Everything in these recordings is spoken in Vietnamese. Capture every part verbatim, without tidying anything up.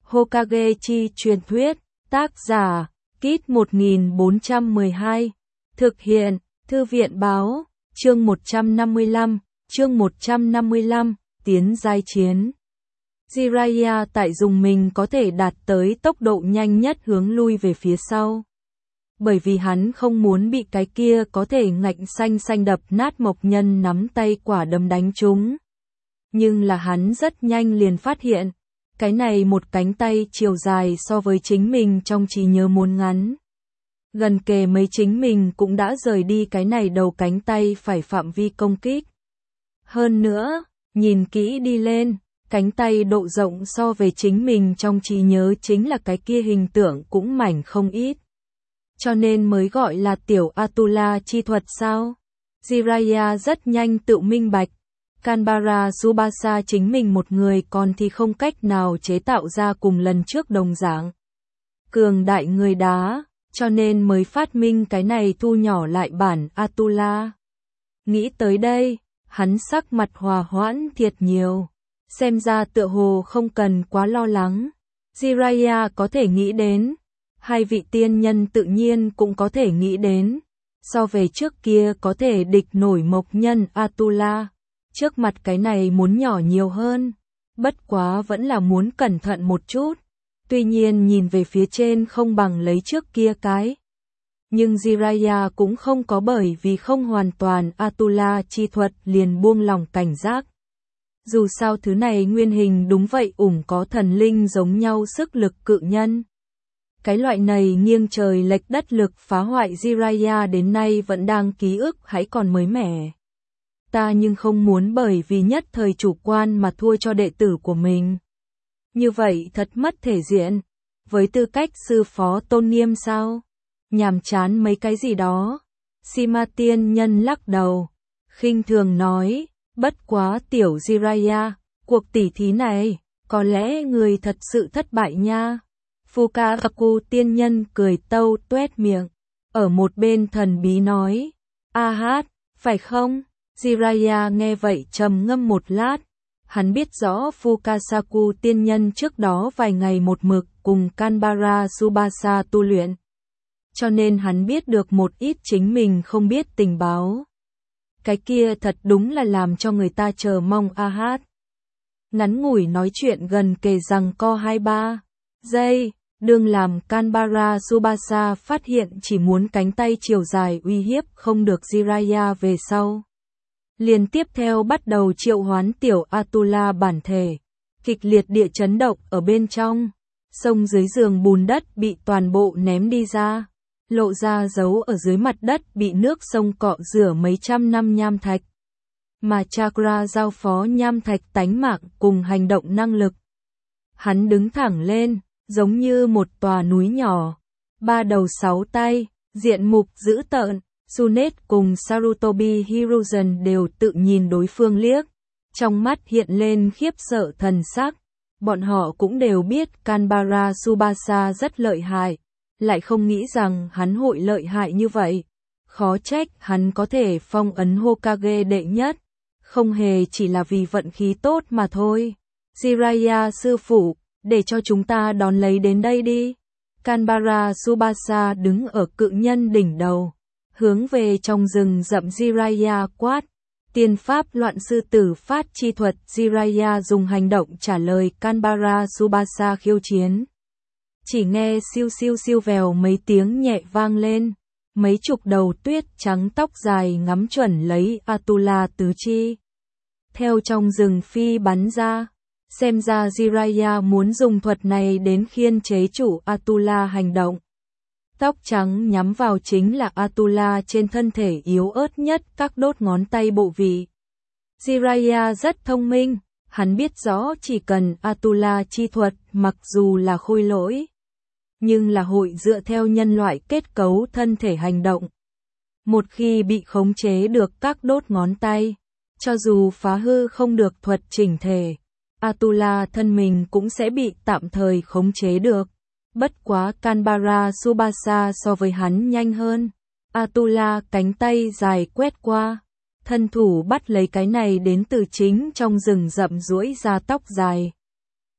Hokage chi truyền thuyết, tác giả, Kit một nghìn bốn trăm mười hai, thực hiện, Thư viện báo, chương một trăm năm mươi lăm, chương một trăm năm mươi lăm, tiến giai chiến. Jiraiya tại dùng mình có thể đạt tới tốc độ nhanh nhất hướng lui về phía sau. Bởi vì hắn không muốn bị cái kia có thể ngạnh xanh xanh đập nát mộc nhân nắm tay quả đấm đánh trúng. Nhưng là hắn rất nhanh liền phát hiện, cái này một cánh tay chiều dài so với chính mình trong trí nhớ muốn ngắn. Gần kề mấy chính mình cũng đã rời đi cái này đầu cánh tay phải phạm vi công kích. Hơn nữa, nhìn kỹ đi lên, cánh tay độ rộng so về chính mình trong trí nhớ chính là cái kia hình tượng cũng mảnh không ít. Cho nên mới gọi là tiểu Atula chi thuật sao? Jiraiya rất nhanh tự minh bạch. Kanbara Tsubasa chính mình một người còn thì không cách nào chế tạo ra cùng lần trước đồng dạng cường đại người đá, cho nên mới phát minh cái này thu nhỏ lại bản Atula. Nghĩ tới đây, hắn sắc mặt hòa hoãn thiệt nhiều, xem ra tựa hồ không cần quá lo lắng. Jiraiya có thể nghĩ đến, hai vị tiên nhân tự nhiên cũng có thể nghĩ đến, so về trước kia có thể địch nổi mộc nhân Atula. Trước mặt cái này muốn nhỏ nhiều hơn, bất quá vẫn là muốn cẩn thận một chút, tuy nhiên nhìn về phía trên không bằng lấy trước kia cái. Nhưng Jiraiya cũng không có bởi vì không hoàn toàn Atula chi thuật liền buông lòng cảnh giác. Dù sao thứ này nguyên hình đúng vậy ủng có thần linh giống nhau sức lực cự nhân. Cái loại này nghiêng trời lệch đất lực phá hoại Jiraiya đến nay vẫn đang ký ức hãy còn mới mẻ. Ta nhưng không muốn bởi vì nhất thời chủ quan mà thua cho đệ tử của mình. Như vậy thật mất thể diện. Với tư cách sư phó tôn nghiêm sao? Nhàm chán mấy cái gì đó. Sima tiên nhân lắc đầu, khinh thường nói, bất quá tiểu Jiraiya, cuộc tỉ thí này, có lẽ người thật sự thất bại nha. Fukaku tiên nhân cười tâu tuét miệng, ở một bên thần bí nói, a hát, phải không? Jiraiya nghe vậy trầm ngâm một lát, hắn biết rõ Fukasaku tiên nhân trước đó vài ngày một mực cùng Kanbara Tsubasa tu luyện. Cho nên hắn biết được một ít chính mình không biết tình báo. Cái kia thật đúng là làm cho người ta chờ mong a hát. Ngắn ngủi nói chuyện gần kề rằng co hai ba giây, đương làm Kanbara Tsubasa phát hiện chỉ muốn cánh tay chiều dài uy hiếp không được Jiraiya về sau. Liền tiếp theo bắt đầu triệu hoán tiểu Atula bản thể, kịch liệt địa chấn động ở bên trong, sông dưới giường bùn đất bị toàn bộ ném đi ra, lộ ra dấu ở dưới mặt đất bị nước sông cọ rửa mấy trăm năm nham thạch. Mà Chakra giao phó nham thạch tánh mạng cùng hành động năng lực. Hắn đứng thẳng lên, giống như một tòa núi nhỏ, ba đầu sáu tay, diện mục dữ tợn. Sunet cùng Sarutobi Hiruzen đều tự nhìn đối phương liếc, trong mắt hiện lên khiếp sợ thần sắc. Bọn họ cũng đều biết Kanbara Tsubasa rất lợi hại, lại không nghĩ rằng hắn hội lợi hại như vậy. Khó trách hắn có thể phong ấn Hokage đệ nhất, không hề chỉ là vì vận khí tốt mà thôi. Jiraiya sư phụ, để cho chúng ta đón lấy đến đây đi. Kanbara Tsubasa đứng ở cự nhân đỉnh đầu, hướng về trong rừng rậm Jiraiya quát, tiên pháp loạn sư tử phát chi thuật. Jiraiya dùng hành động trả lời Kanbara Tsubasa khiêu chiến. Chỉ nghe siêu siêu siêu vèo mấy tiếng nhẹ vang lên, mấy chục đầu tuyết trắng tóc dài ngắm chuẩn lấy Atula tứ chi. Theo trong rừng phi bắn ra, xem ra Jiraiya muốn dùng thuật này đến khiên chế chủ Atula hành động. Tóc trắng nhắm vào chính là Atula trên thân thể yếu ớt nhất các đốt ngón tay bộ vị. Jiraiya rất thông minh, hắn biết rõ chỉ cần Atula chi thuật mặc dù là khôi lỗi, nhưng là hội dựa theo nhân loại kết cấu thân thể hành động. Một khi bị khống chế được các đốt ngón tay, cho dù phá hư không được thuật chỉnh thể, Atula thân mình cũng sẽ bị tạm thời khống chế được. Bất quá Kanbara Tsubasa so với hắn nhanh hơn. Atula cánh tay dài quét qua, thân thủ bắt lấy cái này đến từ chính trong rừng rậm duỗi ra tóc dài.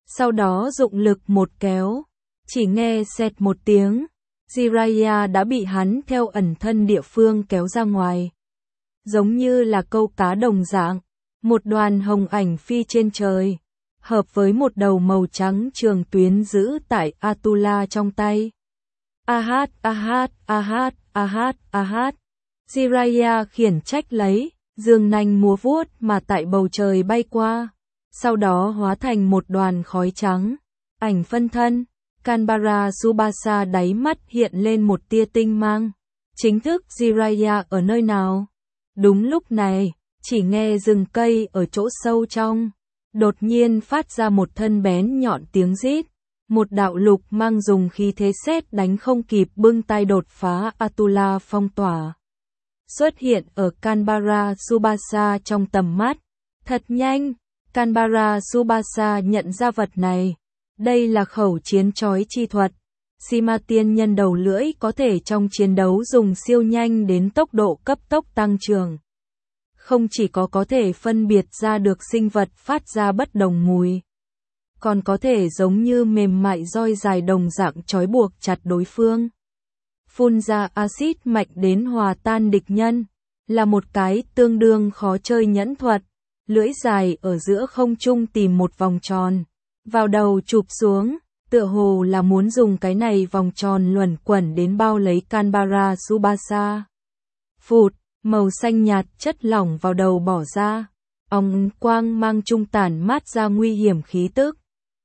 sau đó dụng lực một kéo, chỉ nghe xẹt một tiếng, Jiraiya đã bị hắn theo ẩn thân địa phương kéo ra ngoài. Giống như là câu cá đồng dạng, một đoàn hồng ảnh phi trên trời, hợp với một đầu màu trắng trường tuyến giữ tại Atula trong tay. Ahat, ahat, ahat, ahat, ahat. Jiraiya khiển trách lấy, dương nanh múa vuốt mà tại bầu trời bay qua, sau đó hóa thành một đoàn khói trắng, ảnh phân thân. Kanbara Tsubasa đáy mắt hiện lên một tia tinh mang. Chính thức Jiraiya ở nơi nào? Đúng lúc này, chỉ nghe rừng cây ở chỗ sâu trong, đột nhiên phát ra một thân bén nhọn tiếng rít. Một đạo lục mang dùng khí thế sét đánh không kịp bưng tay đột phá Atula phong tỏa. Xuất hiện ở Kanbara Tsubasa trong tầm mắt. Thật nhanh, Kanbara Tsubasa nhận ra vật này. Đây là khẩu chiến chói chi thuật. Sima tiên nhân đầu lưỡi có thể trong chiến đấu dùng siêu nhanh đến tốc độ cấp tốc tăng trưởng. Không chỉ có có thể phân biệt ra được sinh vật phát ra bất đồng mùi, còn có thể giống như mềm mại roi dài đồng dạng trói buộc chặt đối phương. Phun ra axit mạnh đến hòa tan địch nhân, là một cái tương đương khó chơi nhẫn thuật. Lưỡi dài ở giữa không trung tìm một vòng tròn, vào đầu chụp xuống, tựa hồ là muốn dùng cái này vòng tròn luẩn quẩn đến bao lấy Kanbara Tsubasa. Phụt, màu xanh nhạt chất lỏng vào đầu bỏ ra, ong quang mang trung tản mát ra nguy hiểm khí tức.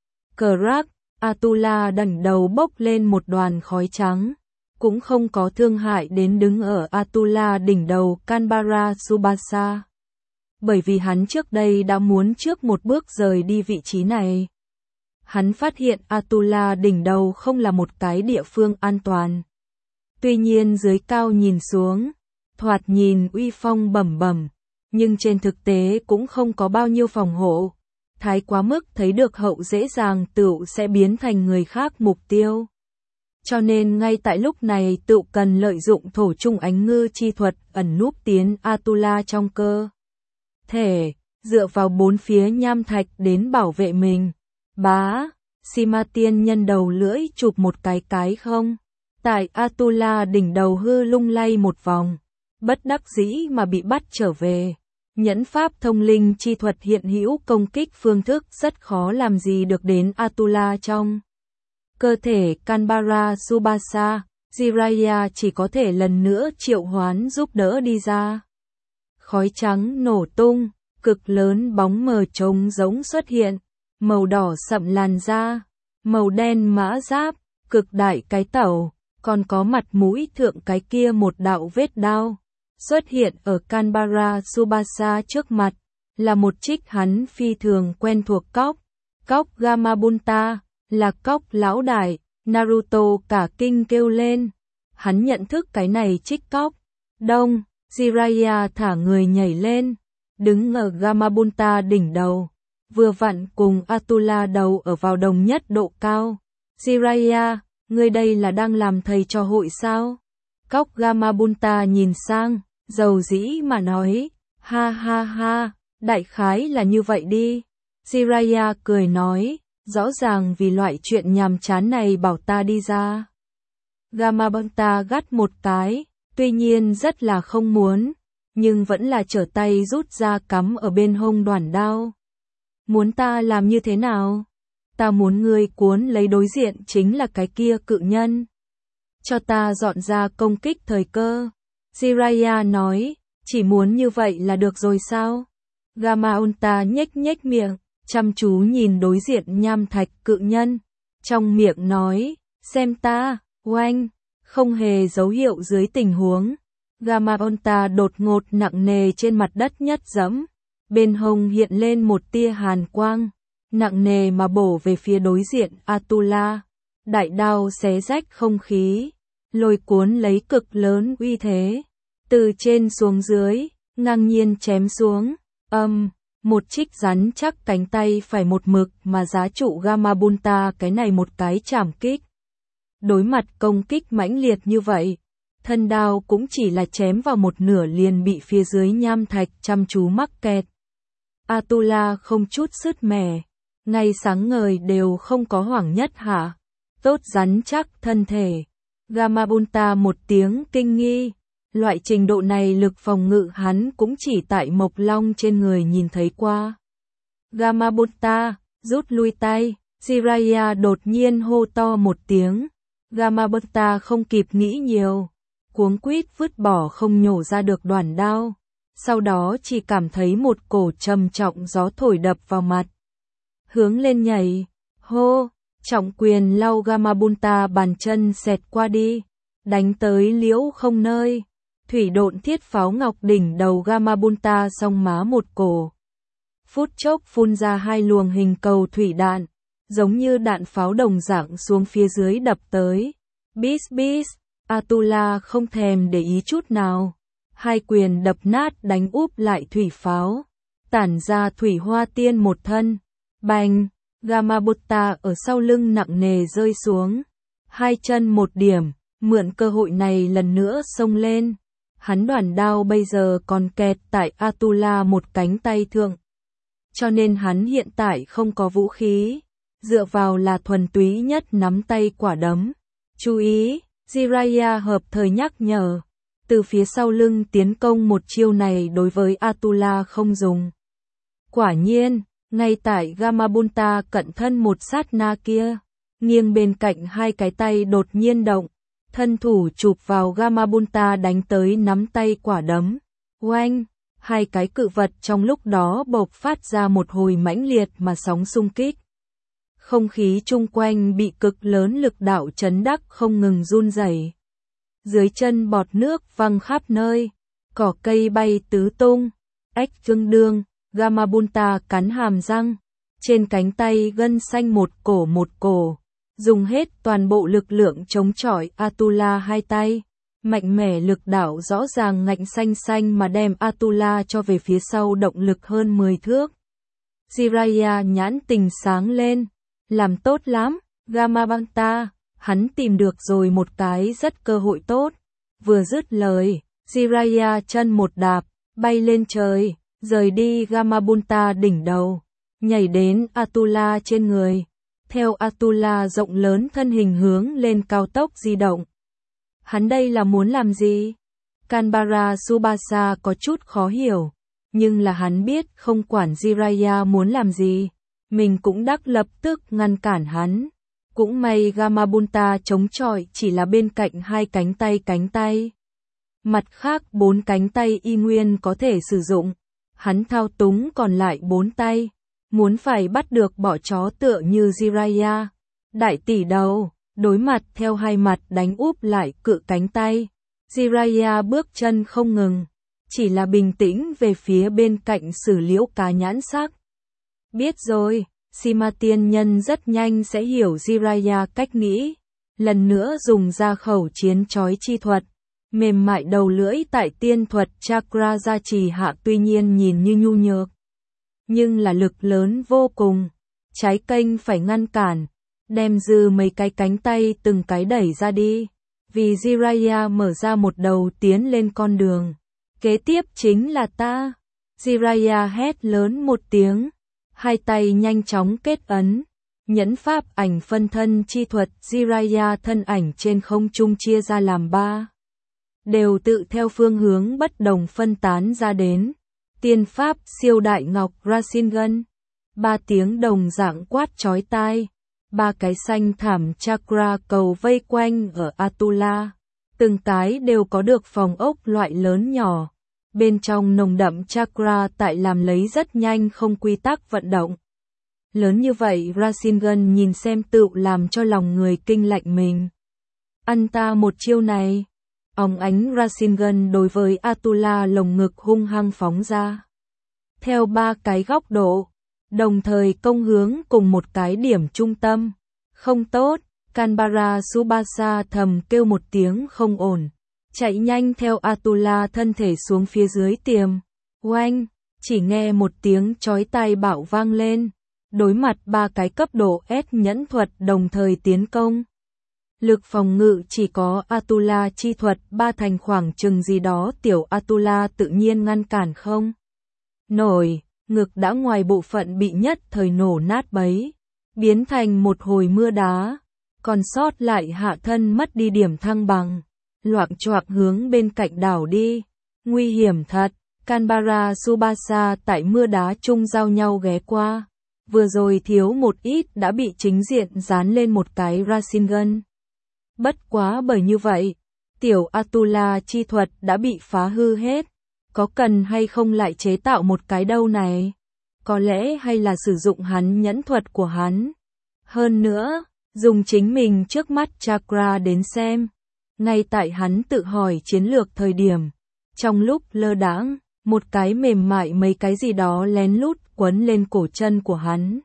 Crack, Atula đỉnh đầu bốc lên một đoàn khói trắng, cũng không có thương hại đến đứng ở Atula đỉnh đầu Kanbara Tsubasa. Bởi vì hắn trước đây đã muốn trước một bước rời đi vị trí này. Hắn phát hiện Atula đỉnh đầu không là một cái địa phương an toàn. Tuy nhiên dưới cao nhìn xuống, thoạt nhìn uy phong bẩm bẩm, nhưng trên thực tế cũng không có bao nhiêu phòng hộ. Thái quá mức thấy được hậu dễ dàng tựu sẽ biến thành người khác mục tiêu. Cho nên ngay tại lúc này tựu cần lợi dụng thổ chung ánh ngư chi thuật ẩn núp tiến Atula trong cơ thể, dựa vào bốn phía nham thạch đến bảo vệ mình. Bá, Sima tiên nhân đầu lưỡi chụp một cái cái không. Tại Atula đỉnh đầu hư lung lay một vòng, bất đắc dĩ mà bị bắt trở về. Nhẫn pháp thông linh chi thuật hiện hữu công kích phương thức rất khó làm gì được đến Atula trong cơ thể Kanbara Tsubasa. Jiraiya chỉ có thể lần nữa triệu hoán giúp đỡ đi ra. Khói trắng nổ tung, cực lớn bóng mờ trống giống xuất hiện, màu đỏ sậm làn da, màu đen mã giáp, cực đại cái tẩu, còn có mặt mũi thượng cái kia một đạo vết đao. Xuất hiện ở Kanbara Tsubasa trước mặt, là một trích hắn phi thường quen thuộc cóc, cóc Gamabunta, là cóc lão đại. Naruto cả kinh kêu lên, hắn nhận thức cái này trích cóc. Đông, Jiraiya thả người nhảy lên, đứng ở Gamabunta đỉnh đầu, vừa vặn cùng Atula đầu ở vào đồng nhất độ cao. Jiraiya, ngươi đây là đang làm thầy trò hội sao? Cóc Gamabunta nhìn sang, dầu dĩ mà nói, ha ha ha, đại khái là như vậy đi. Jiraiya cười nói, rõ ràng vì loại chuyện nhàm chán này bảo ta đi ra. Gamabunta gắt một cái, tuy nhiên rất là không muốn, nhưng vẫn là trở tay rút ra cắm ở bên hông đoản đao. Muốn ta làm như thế nào? Ta muốn ngươi cuốn lấy đối diện chính là cái kia cự nhân. Cho ta dọn ra công kích thời cơ. Jiraiya nói, chỉ muốn như vậy là được rồi sao? Gamabunta nhếch nhếch miệng, chăm chú nhìn đối diện nham thạch cự nhân, trong miệng nói, xem ta, oanh, không hề dấu hiệu dưới tình huống. Gamabunta đột ngột nặng nề trên mặt đất nhất dẫm, bên hông hiện lên một tia hàn quang, nặng nề mà bổ về phía đối diện Atula. Đại đao xé rách không khí, lôi cuốn lấy cực lớn uy thế, từ trên xuống dưới, ngang nhiên chém xuống, âm. Um, Một trích rắn chắc cánh tay phải một mực mà giá trụ Gamabunta cái này một cái chảm kích. Đối mặt công kích mãnh liệt như vậy, thân đao cũng chỉ là chém vào một nửa liền bị phía dưới nham thạch chăm chú mắc kẹt. Atula không chút sứt mẻ, ngay sáng ngời đều không có hoảng nhất hả? Tốt rắn chắc thân thể. Gamabunta một tiếng kinh nghi. Loại trình độ này lực phòng ngự hắn cũng chỉ tại Mộc Long trên người nhìn thấy qua. Gamabunta, rút lui tay. Jiraiya đột nhiên hô to một tiếng. Gamabunta không kịp nghĩ nhiều. Cuống quýt vứt bỏ không nhổ ra được đoản đao. Sau đó chỉ cảm thấy một cổ trầm trọng gió thổi đập vào mặt. Hướng lên nhảy. Hô, trọng quyền lau Gamabunta bàn chân xẹt qua đi. Đánh tới liễu không nơi. Thủy độn thiết pháo ngọc đỉnh đầu Gamabunta song má một cổ. Phút chốc phun ra hai luồng hình cầu thủy đạn. Giống như đạn pháo đồng dạng xuống phía dưới đập tới. Bis bis, Atula không thèm để ý chút nào. Hai quyền đập nát đánh úp lại thủy pháo. Tản ra thủy hoa tiên một thân. Bành, Gamabunta ở sau lưng nặng nề rơi xuống. Hai chân một điểm, mượn cơ hội này lần nữa xông lên. Hắn đoản đao bây giờ còn kẹt tại Atula một cánh tay thượng. Cho nên hắn hiện tại không có vũ khí. Dựa vào là thuần túy nhất nắm tay quả đấm. Chú ý, Jiraiya hợp thời nhắc nhở. Từ phía sau lưng tiến công một chiêu này đối với Atula không dùng. Quả nhiên, ngay tại Gamabunta cận thân một sát na kia, nghiêng bên cạnh hai cái tay đột nhiên động. Thân thủ chụp vào Gamabunta đánh tới nắm tay quả đấm. Oanh, hai cái cự vật trong lúc đó bộc phát ra một hồi mãnh liệt mà sóng xung kích. Không khí chung quanh bị cực lớn lực đạo chấn đắc không ngừng run rẩy. Dưới chân bọt nước văng khắp nơi, cỏ cây bay tứ tung, ếch tương đương, Gamabunta cắn hàm răng, trên cánh tay gân xanh một cổ một cổ, dùng hết toàn bộ lực lượng chống chọi Atula hai tay, mạnh mẽ lực đạo rõ ràng ngạnh xanh xanh mà đem Atula cho về phía sau động lực hơn mười thước. Jiraiya nhãn tình sáng lên. Làm tốt lắm, Gamabunta, hắn tìm được rồi một cái rất cơ hội tốt. Vừa dứt lời, Jiraiya chân một đạp, bay lên trời, rời đi Gamabunta đỉnh đầu, nhảy đến Atula trên người. Theo Atula rộng lớn thân hình hướng lên cao tốc di động. Hắn đây là muốn làm gì? Kanbara Tsubasa có chút khó hiểu, nhưng là hắn biết không quản Jiraiya muốn làm gì. Mình cũng đắc lập tức ngăn cản hắn. Cũng may Gamabunta chống chọi chỉ là bên cạnh hai cánh tay cánh tay. Mặt khác bốn cánh tay y nguyên có thể sử dụng. Hắn thao túng còn lại bốn tay. Muốn phải bắt được bỏ chó tựa như Jiraiya. Đại tỷ đầu, đối mặt theo hai mặt đánh úp lại cự cánh tay. Jiraiya bước chân không ngừng. Chỉ là bình tĩnh về phía bên cạnh Sử Liễu cá nhãn sắc. Biết rồi, Sima tiên nhân rất nhanh sẽ hiểu Jiraiya cách nghĩ. Lần nữa dùng ra khẩu chiến chói chi thuật. Mềm mại đầu lưỡi tại tiên thuật chakra gia trì hạ tuy nhiên nhìn như nhu nhược. Nhưng là lực lớn vô cùng. Trái kênh phải ngăn cản. Đem dư mấy cái cánh tay từng cái đẩy ra đi. Vì Jiraiya mở ra một đầu tiến lên con đường. Kế tiếp chính là ta. Jiraiya hét lớn một tiếng. Hai tay nhanh chóng kết ấn. Nhẫn pháp ảnh phân thân chi thuật Jiraiya thân ảnh trên không trung chia ra làm ba. Đều tự theo phương hướng bất đồng phân tán ra đến. Tiên pháp siêu đại ngọc Rasengan. Ba tiếng đồng dạng quát chói tai. Ba cái xanh thảm chakra cầu vây quanh ở Atula. Từng cái đều có được phòng ốc loại lớn nhỏ. Bên trong nồng đậm chakra tại làm lấy rất nhanh không quy tắc vận động. Lớn như vậy Rasengan nhìn xem tự làm cho lòng người kinh lạnh mình. Ăn ta một chiêu này. Óng ánh Rasengan đối với Atula lồng ngực hung hăng phóng ra. Theo ba cái góc độ, đồng thời công hướng cùng một cái điểm trung tâm. Không tốt, Kanbara Tsubasa thầm kêu một tiếng không ổn. Chạy nhanh theo Atula thân thể xuống phía dưới tiềm. Oanh, chỉ nghe một tiếng chói tai bạo vang lên. Đối mặt ba cái cấp độ S nhẫn thuật đồng thời tiến công. Lực phòng ngự chỉ có Atula chi thuật ba thành khoảng chừng gì đó tiểu Atula tự nhiên ngăn cản không nổi. ngực đã ngoài bộ phận bị nhất thời nổ nát bấy, biến thành một hồi mưa đá, còn sót lại hạ thân mất đi điểm thăng bằng, loạng choạng hướng bên cạnh đảo đi. Nguy hiểm thật, Canberra Tsubasa tại mưa đá chung giao nhau ghé qua. Vừa rồi thiếu một ít đã bị chính diện dán lên một cái Rasengan. Bất quá bởi như vậy, tiểu Atula chi thuật đã bị phá hư hết. Có cần hay không lại chế tạo một cái đâu này? Có lẽ hay là sử dụng hắn nhẫn thuật của hắn. Hơn nữa, dùng chính mình trước mắt chakra đến xem. Ngay tại hắn tự hỏi chiến lược thời điểm. Trong lúc lơ đãng, một cái mềm mại mấy cái gì đó lén lút quấn lên cổ chân của hắn.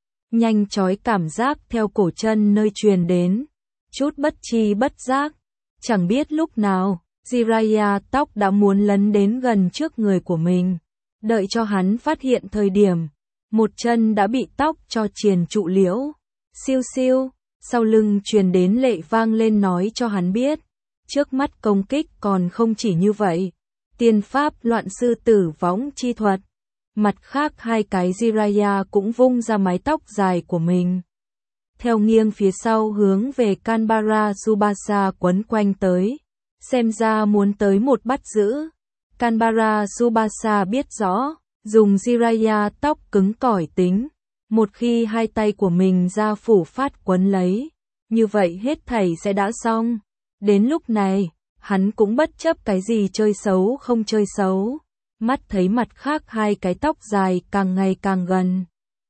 Nhanh chói cảm giác theo cổ chân nơi truyền đến. Chút bất chi bất giác. Chẳng biết lúc nào, Jiraiya tóc đã muốn lấn đến gần trước người của mình. Đợi cho hắn phát hiện thời điểm. Một chân đã bị tóc cho triền trụ liễu. Siêu siêu, sau lưng truyền đến lệ vang lên nói cho hắn biết. Trước mắt công kích còn không chỉ như vậy. Tiên pháp loạn sư tử võng chi thuật. Mặt khác hai cái Jiraiya cũng vung ra mái tóc dài của mình. Theo nghiêng phía sau hướng về Canberra Tsubasa quấn quanh tới. Xem ra muốn tới một bắt giữ. Canberra Tsubasa biết rõ, dùng Jiraiya tóc cứng cỏi tính. Một khi hai tay của mình ra phủ phát quấn lấy, như vậy hết thảy sẽ đã xong. Đến lúc này, hắn cũng bất chấp cái gì chơi xấu không chơi xấu. Mắt thấy mặt khác hai cái tóc dài càng ngày càng gần.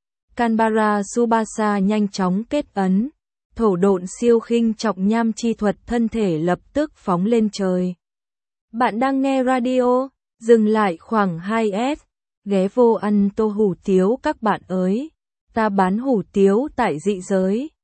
Canberra Tsubasa nhanh chóng kết ấn. Thổ độn siêu khinh trọng nham chi thuật thân thể lập tức phóng lên trời. Bạn đang nghe radio, dừng lại khoảng hai phút. Ghé vô ăn tô hủ tiếu các bạn ơi. Ta bán hủ tiếu tại dị giới.